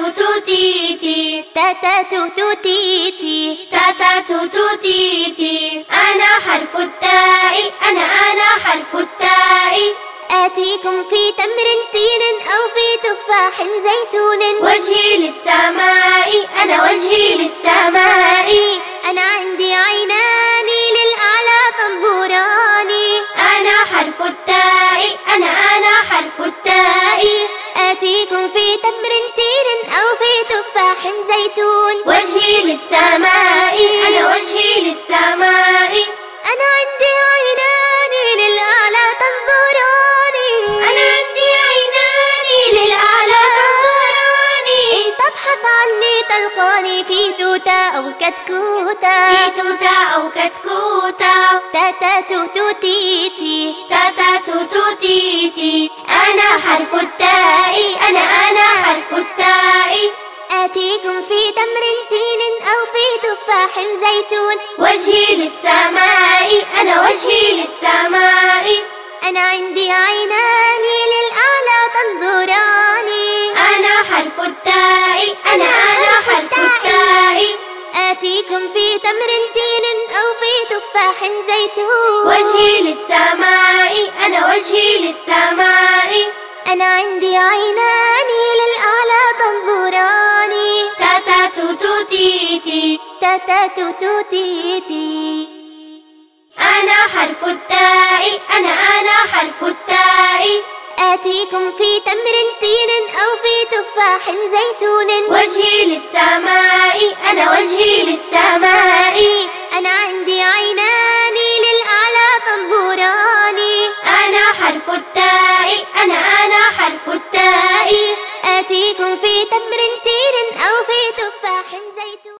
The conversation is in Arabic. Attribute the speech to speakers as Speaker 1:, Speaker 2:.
Speaker 1: تو تيتي،
Speaker 2: تاتا توتو تيتي،
Speaker 1: تاتا تو تيتي. أنا حرف التاء، أنا حرف التاء.
Speaker 2: آتيكم في تمر تين أو في تفاح زيتون.
Speaker 1: وجهي للسماء، أنا وجهي للسماء.
Speaker 2: أنا عندي عينان للأعلى تنظران.
Speaker 1: أنا حرف التاء، أنا حرف التاء.
Speaker 2: آتيكم في تمر تين أو في تفاح زيتون.
Speaker 1: وجهي للسماء، أنا وجهي للسماء.
Speaker 2: أنا عندي عينان للأعلى تنظران.
Speaker 1: أنا عندي عينان للأعلى تنظران.
Speaker 2: إن تبحث عني تلقاني في توتا أو كتكوتا،
Speaker 1: في توتا أو كتكوتا.
Speaker 2: تاتا توتو تيتي،
Speaker 1: تاتا تو تيتي. أنا حرف التاء، أنا حرف التاء.
Speaker 2: آتيكم في تمر تين أو في تفاح زيتون.
Speaker 1: وجهي للسماء، أنا وجهي للسماء.
Speaker 2: أنا عندي عينان للأعلى تنظران.
Speaker 1: أنا حرف التاء، أنا حرف التاء.
Speaker 2: آتيكم في تمر تين أو في تفاح زيتون.
Speaker 1: وجهي للسماء، أنا وجهي للسماء.
Speaker 2: أنا عندي عينان للأعلى تنظران.
Speaker 1: تاتا تو تيتي،
Speaker 2: تاتا توتو تيتي.
Speaker 1: أنا حرف التاء، أنا حرف التاء.
Speaker 2: آتيكم في تمر تين أو في تفاح زيتون.
Speaker 1: وجهي للسماء، أنا وجهي للسماء.
Speaker 2: أنا عندي عينان للأعلى تنظران.
Speaker 1: أنا حرف التاء، أنا حرف التاء.
Speaker 2: آتيكم في تمر